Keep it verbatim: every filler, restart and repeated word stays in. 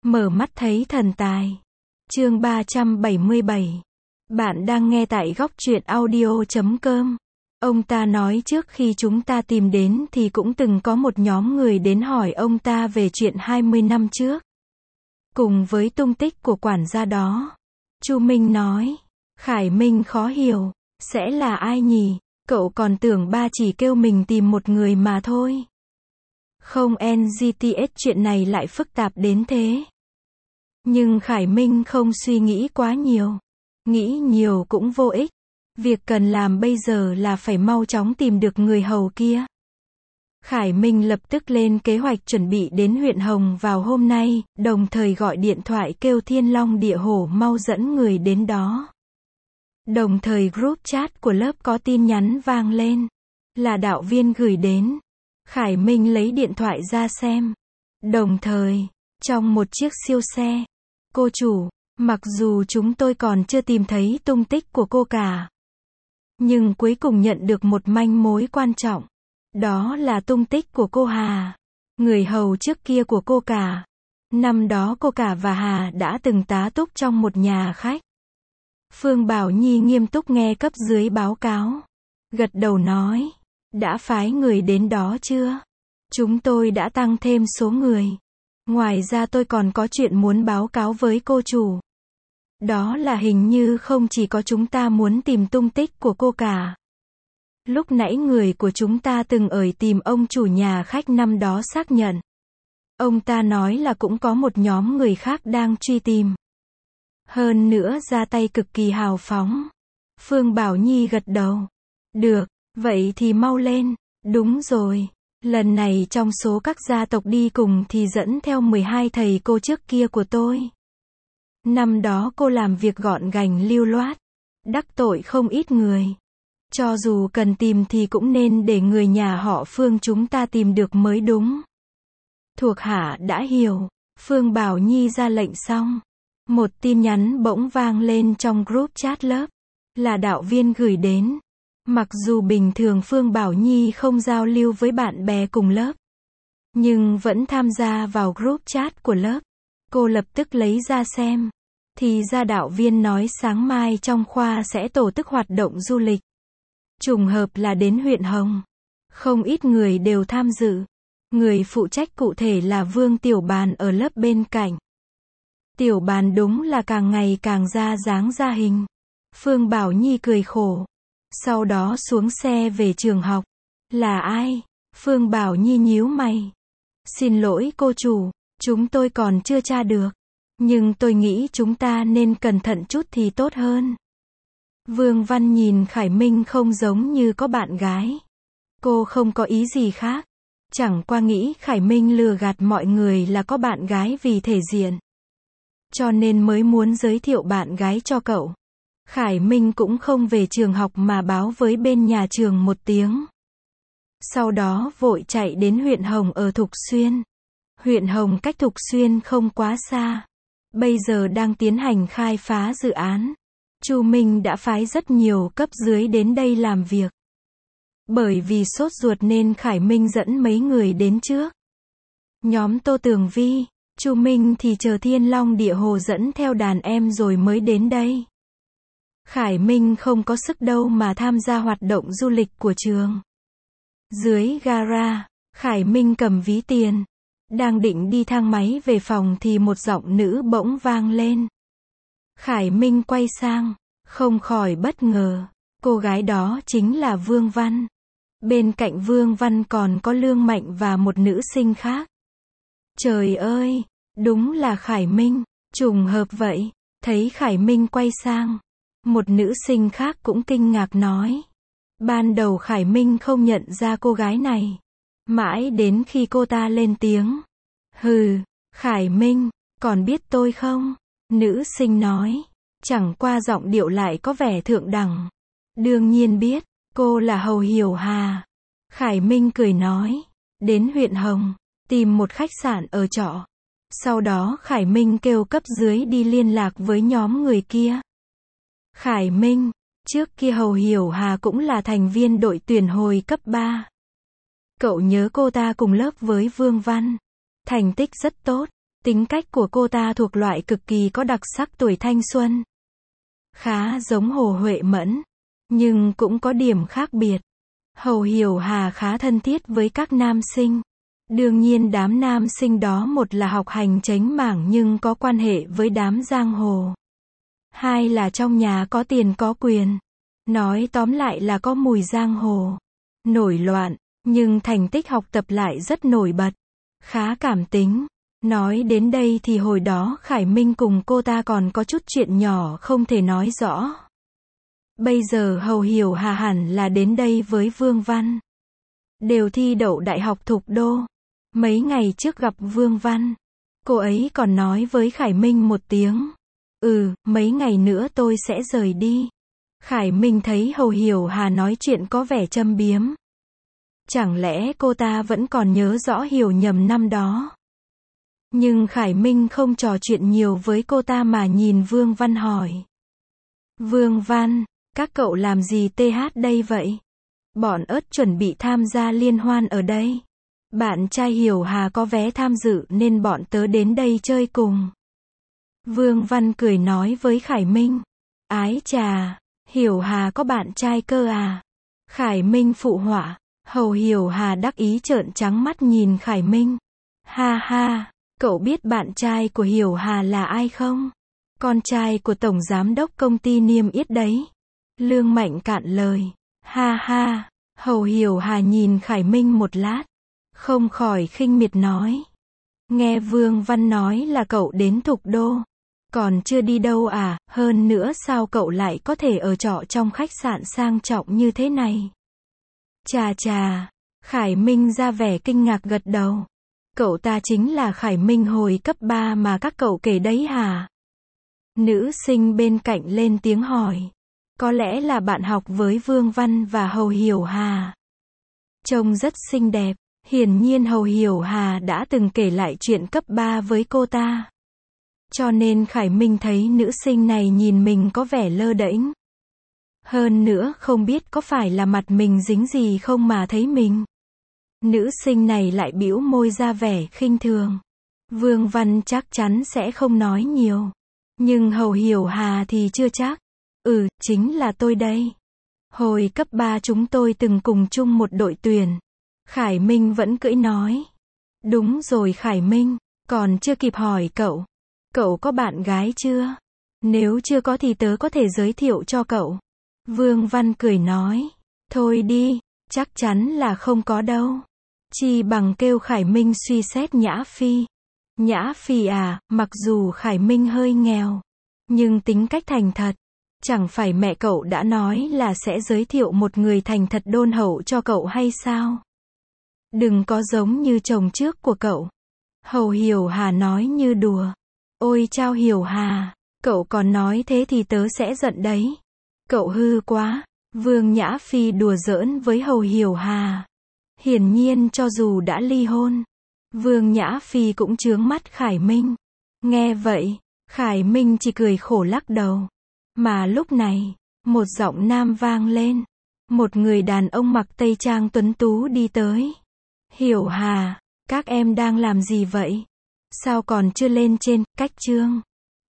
Mở mắt thấy thần tài. Chương ba trăm bảy mươi bảy. Bạn đang nghe tại góc truyện audio chấm com. Ông ta nói trước khi chúng ta tìm đến thì cũng từng có một nhóm người đến hỏi ông ta về chuyện hai mươi năm trước. Cùng với tung tích của quản gia đó. Chu Minh nói. Khải Minh khó hiểu. Sẽ là ai nhỉ? Cậu còn tưởng ba chỉ kêu mình tìm một người mà thôi. Không en giê tê ét chuyện này lại phức tạp đến thế. Nhưng Khải Minh không suy nghĩ quá nhiều. Nghĩ nhiều cũng vô ích. Việc cần làm bây giờ là phải mau chóng tìm được người hầu kia. Khải Minh lập tức lên kế hoạch chuẩn bị đến huyện Hồng vào hôm nay, đồng thời gọi điện thoại kêu Thiên Long Địa Hổ mau dẫn người đến đó. Đồng thời group chat của lớp có tin nhắn vang lên. Là đạo viên gửi đến. Khải Minh lấy điện thoại ra xem. Đồng thời, trong một chiếc siêu xe. Cô chủ, mặc dù chúng tôi còn chưa tìm thấy tung tích của cô cả. Nhưng cuối cùng nhận được một manh mối quan trọng. Đó là tung tích của cô Hà. Người hầu trước kia của cô cả. Năm đó cô cả và Hà đã từng tá túc trong một nhà khách. Phương Bảo Nhi nghiêm túc nghe cấp dưới báo cáo. Gật đầu nói. Đã phái người đến đó chưa? Chúng tôi đã tăng thêm số người. Ngoài ra tôi còn có chuyện muốn báo cáo với cô chủ. Đó là hình như không chỉ có chúng ta muốn tìm tung tích của cô cả. Lúc nãy người của chúng ta từng ởi tìm ông chủ nhà khách năm đó xác nhận. Ông ta nói là cũng có một nhóm người khác đang truy tìm. Hơn nữa ra tay cực kỳ hào phóng. Phương Bảo Nhi gật đầu. Được, vậy thì mau lên. Đúng rồi. Lần này trong số các gia tộc đi cùng thì dẫn theo mười hai thầy cô trước kia của tôi. Năm đó cô làm việc gọn gành lưu loát. Đắc tội không ít người. Cho dù cần tìm thì cũng nên để người nhà họ Phương chúng ta tìm được mới đúng. Thuộc hạ đã hiểu. Phương Bảo Nhi ra lệnh xong. Một tin nhắn bỗng vang lên trong group chat lớp. Là đạo viên gửi đến. Mặc dù bình thường Phương Bảo Nhi không giao lưu với bạn bè cùng lớp. Nhưng vẫn tham gia vào group chat của lớp. Cô lập tức lấy ra xem. Thì ra đạo viên nói sáng mai trong khoa sẽ tổ chức hoạt động du lịch. Trùng hợp là đến huyện Hồng. Không ít người đều tham dự. Người phụ trách cụ thể là Vương Tiểu Bàn ở lớp bên cạnh. Tiểu Bàn đúng là càng ngày càng ra dáng ra hình. Phương Bảo Nhi cười khổ. Sau đó xuống xe về trường học. Là ai? Phương Bảo Nhi nhíu mày. Xin lỗi cô chủ, chúng tôi còn chưa tra được. Nhưng tôi nghĩ chúng ta nên cẩn thận chút thì tốt hơn. Vương Văn nhìn Khải Minh không giống như có bạn gái. Cô không có ý gì khác. Chẳng qua nghĩ Khải Minh lừa gạt mọi người là có bạn gái vì thể diện. Cho nên mới muốn giới thiệu bạn gái cho cậu. Khải Minh cũng không về trường học mà báo với bên nhà trường một tiếng. Sau đó vội chạy đến huyện Hồng ở Thục Xuyên. Huyện Hồng cách Thục Xuyên không quá xa. Bây giờ đang tiến hành khai phá dự án. Chu Minh đã phái rất nhiều cấp dưới đến đây làm việc. Bởi vì sốt ruột nên Khải Minh dẫn mấy người đến trước. Nhóm Tô Tường Vi, Chu Minh thì chờ Thiên Long Địa Hồ dẫn theo đàn em rồi mới đến đây. Khải Minh không có sức đâu mà tham gia hoạt động du lịch của trường. Dưới gara, Khải Minh cầm ví tiền. Đang định đi thang máy về phòng thì một giọng nữ bỗng vang lên. Khải Minh quay sang, không khỏi bất ngờ. Cô gái đó chính là Vương Văn. Bên cạnh Vương Văn còn có Lương Mạnh và một nữ sinh khác. Trời ơi, đúng là Khải Minh. Trùng hợp vậy. Thấy Khải Minh quay sang. Một nữ sinh khác cũng kinh ngạc nói. Ban đầu Khải Minh không nhận ra cô gái này. Mãi đến khi cô ta lên tiếng. Hừ, Khải Minh, còn biết tôi không? Nữ sinh nói. Chẳng qua giọng điệu lại có vẻ thượng đẳng. Đương nhiên biết, cô là Hầu Hiểu Hà. Khải Minh cười nói. Đến huyện Hồng, tìm một khách sạn ở trọ. Sau đó Khải Minh kêu cấp dưới đi liên lạc với nhóm người kia. Khải Minh, trước kia Hầu Hiểu Hà cũng là thành viên đội tuyển hồi cấp ba. Cậu nhớ cô ta cùng lớp với Vương Văn. Thành tích rất tốt. Tính cách của cô ta thuộc loại cực kỳ có đặc sắc tuổi thanh xuân. Khá giống Hồ Huệ Mẫn, nhưng cũng có điểm khác biệt. Hầu Hiểu Hà khá thân thiết với các nam sinh. Đương nhiên đám nam sinh đó một là học hành chánh mảng nhưng có quan hệ với đám giang hồ. Hai là trong nhà có tiền có quyền. Nói tóm lại là có mùi giang hồ. Nổi loạn, nhưng thành tích học tập lại rất nổi bật. Khá cảm tính. Nói đến đây thì hồi đó Khải Minh cùng cô ta còn có chút chuyện nhỏ không thể nói rõ. Bây giờ Hầu Hiểu Hà hẳn là đến đây với Vương Văn. Đều thi đậu đại học Thục Đô. Mấy ngày trước gặp Vương Văn, cô ấy còn nói với Khải Minh một tiếng. Ừ, mấy ngày nữa tôi sẽ rời đi. Khải Minh thấy Hầu Hiểu Hà nói chuyện có vẻ châm biếm. Chẳng lẽ cô ta vẫn còn nhớ rõ hiểu nhầm năm đó? Nhưng Khải Minh không trò chuyện nhiều với cô ta mà nhìn Vương Văn hỏi. Vương Văn, các cậu làm gì tê hát đây vậy? Bọn ớt chuẩn bị tham gia liên hoan ở đây. Bạn trai Hiểu Hà có vé tham dự nên bọn tớ đến đây chơi cùng. Vương Văn cười nói với Khải Minh. Ái chà, Hiểu Hà có bạn trai cơ à? Khải Minh phụ họa. Hầu Hiểu Hà đắc ý trợn trắng mắt nhìn Khải Minh. Ha ha, cậu biết bạn trai của Hiểu Hà là ai không? Con trai của Tổng Giám đốc công ty Niêm Yết đấy. Lương Mạnh cạn lời. Ha ha, Hầu Hiểu Hà nhìn Khải Minh một lát. Không khỏi khinh miệt nói. Nghe Vương Văn nói là cậu đến Thục Đô. Còn chưa đi đâu à, hơn nữa sao cậu lại có thể ở trọ trong khách sạn sang trọng như thế này? Chà chà, Khải Minh ra vẻ kinh ngạc gật đầu. Cậu ta chính là Khải Minh hồi cấp ba mà các cậu kể đấy hả? Nữ sinh bên cạnh lên tiếng hỏi. Có lẽ là bạn học với Vương Văn và Hầu Hiểu Hà. Trông rất xinh đẹp. Hiển nhiên Hầu Hiểu Hà đã từng kể lại chuyện cấp ba với cô ta. Cho nên Khải Minh thấy nữ sinh này nhìn mình có vẻ lơ đễnh. Hơn nữa không biết có phải là mặt mình dính gì không mà thấy mình. Nữ sinh này lại bĩu môi ra vẻ khinh thường. Vương Văn chắc chắn sẽ không nói nhiều. Nhưng Hầu Hiểu Hà thì chưa chắc. Ừ, chính là tôi đây. Hồi cấp ba chúng tôi từng cùng chung một đội tuyển. Khải Minh vẫn cưỡi nói. Đúng rồi Khải Minh, còn chưa kịp hỏi cậu. Cậu có bạn gái chưa? Nếu chưa có thì tớ có thể giới thiệu cho cậu. Vương Văn cười nói. Thôi đi, chắc chắn là không có đâu. Chi bằng kêu Khải Minh suy xét Nhã Phi. Nhã Phi à, mặc dù Khải Minh hơi nghèo, nhưng tính cách thành thật. Chẳng phải mẹ cậu đã nói là sẽ giới thiệu một người thành thật đôn hậu cho cậu hay sao? Đừng có giống như chồng trước của cậu. Hầu Hiểu Hà nói như đùa. Ôi chao Hiểu Hà, cậu còn nói thế thì tớ sẽ giận đấy. Cậu hư quá. Vương Nhã Phi đùa giỡn với Hầu Hiểu Hà. Hiển nhiên cho dù đã ly hôn, Vương Nhã Phi cũng chướng mắt Khải Minh. Nghe vậy, Khải Minh chỉ cười khổ lắc đầu. Mà lúc này, một giọng nam vang lên. Một người đàn ông mặc tây trang tuấn tú đi tới. Hiểu Hà, các em đang làm gì vậy? Sao còn chưa lên trên, cách chương?